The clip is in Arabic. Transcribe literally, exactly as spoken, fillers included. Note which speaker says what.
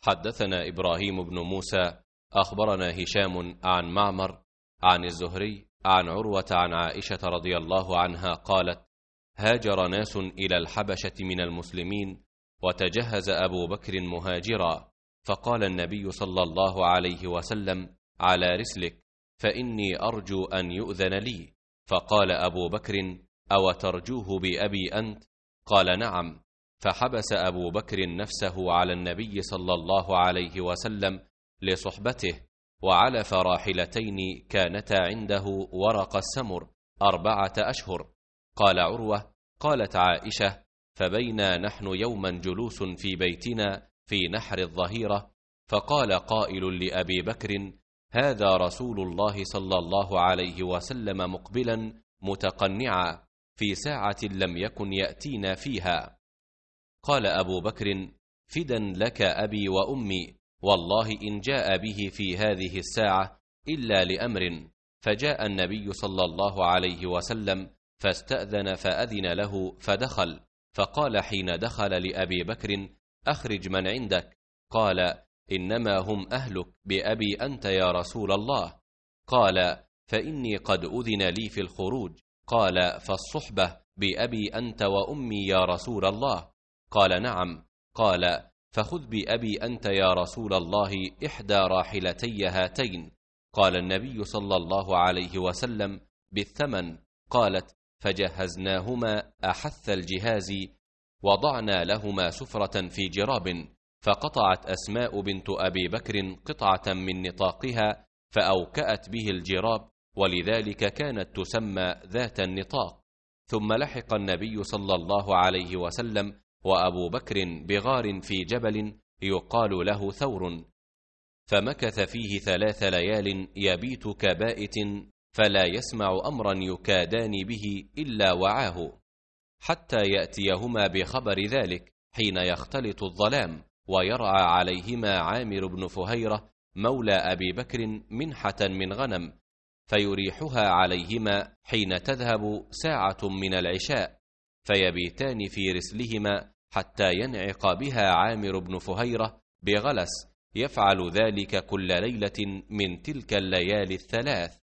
Speaker 1: حدثنا إبراهيم بن موسى أخبرنا هشام عن معمر عن الزهري عن عروة عن عائشة رضي الله عنها قالت: هاجر ناس إلى الحبشة من المسلمين، وتجهز أبو بكر مهاجرا، فقال النبي صلى الله عليه وسلم: على رسلك، فإني أرجو أن يؤذن لي. فقال أبو بكر: أو ترجوه بأبي أنت؟ قال: نعم. فحبس أبو بكر نفسه على النبي صلى الله عليه وسلم لصحبته، وعلف راحلتين كانتا عنده ورق السمر أربعة أشهر. قال عروة: قالت عائشة: فبينا نحن يوما جلوس في بيتنا في نحر الظهيرة، فقال قائل لأبي بكر: هذا رسول الله صلى الله عليه وسلم مقبلا متقنعا في ساعة لم يكن يأتينا فيها. قال أبو بكر: فدا لك أبي وأمي، والله إن جاء به في هذه الساعة إلا لأمر. فجاء النبي صلى الله عليه وسلم فاستأذن فأذن له فدخل، فقال حين دخل لأبي بكر: أخرج من عندك. قال: إنما هم أهلك بأبي أنت يا رسول الله. قال: فإني قد أذن لي في الخروج. قال: فالصحبة بأبي أنت وأمي يا رسول الله. قال: نعم. قال: فخذ بأبي أنت يا رسول الله إحدى راحلتي هاتين. قال النبي صلى الله عليه وسلم: بالثمن. قالت: فجهزناهما أحث الجهاز، وضعنا لهما سفرة في جراب، فقطعت أسماء بنت أبي بكر قطعة من نطاقها فأوكأت به الجراب، ولذلك كانت تسمى ذات النطاق. ثم لحق النبي صلى الله عليه وسلم وأبو بكر بغار في جبل يقال له ثور، فمكث فيه ثلاث ليال يبيت كبائت، فلا يسمع أمرا يكادان به إلا وعاه، حتى يأتيهما بخبر ذلك حين يختلط الظلام، ويرعى عليهما عامر بن فهيرة مولى أبي بكر منحة من غنم، فيريحها عليهما حين تذهب ساعة من العشاء، فيبيتان في رسلهما حتى ينعق بها عامر بن فهيرة بغلس، يفعل ذلك كل ليلة من تلك الليالي الثلاث.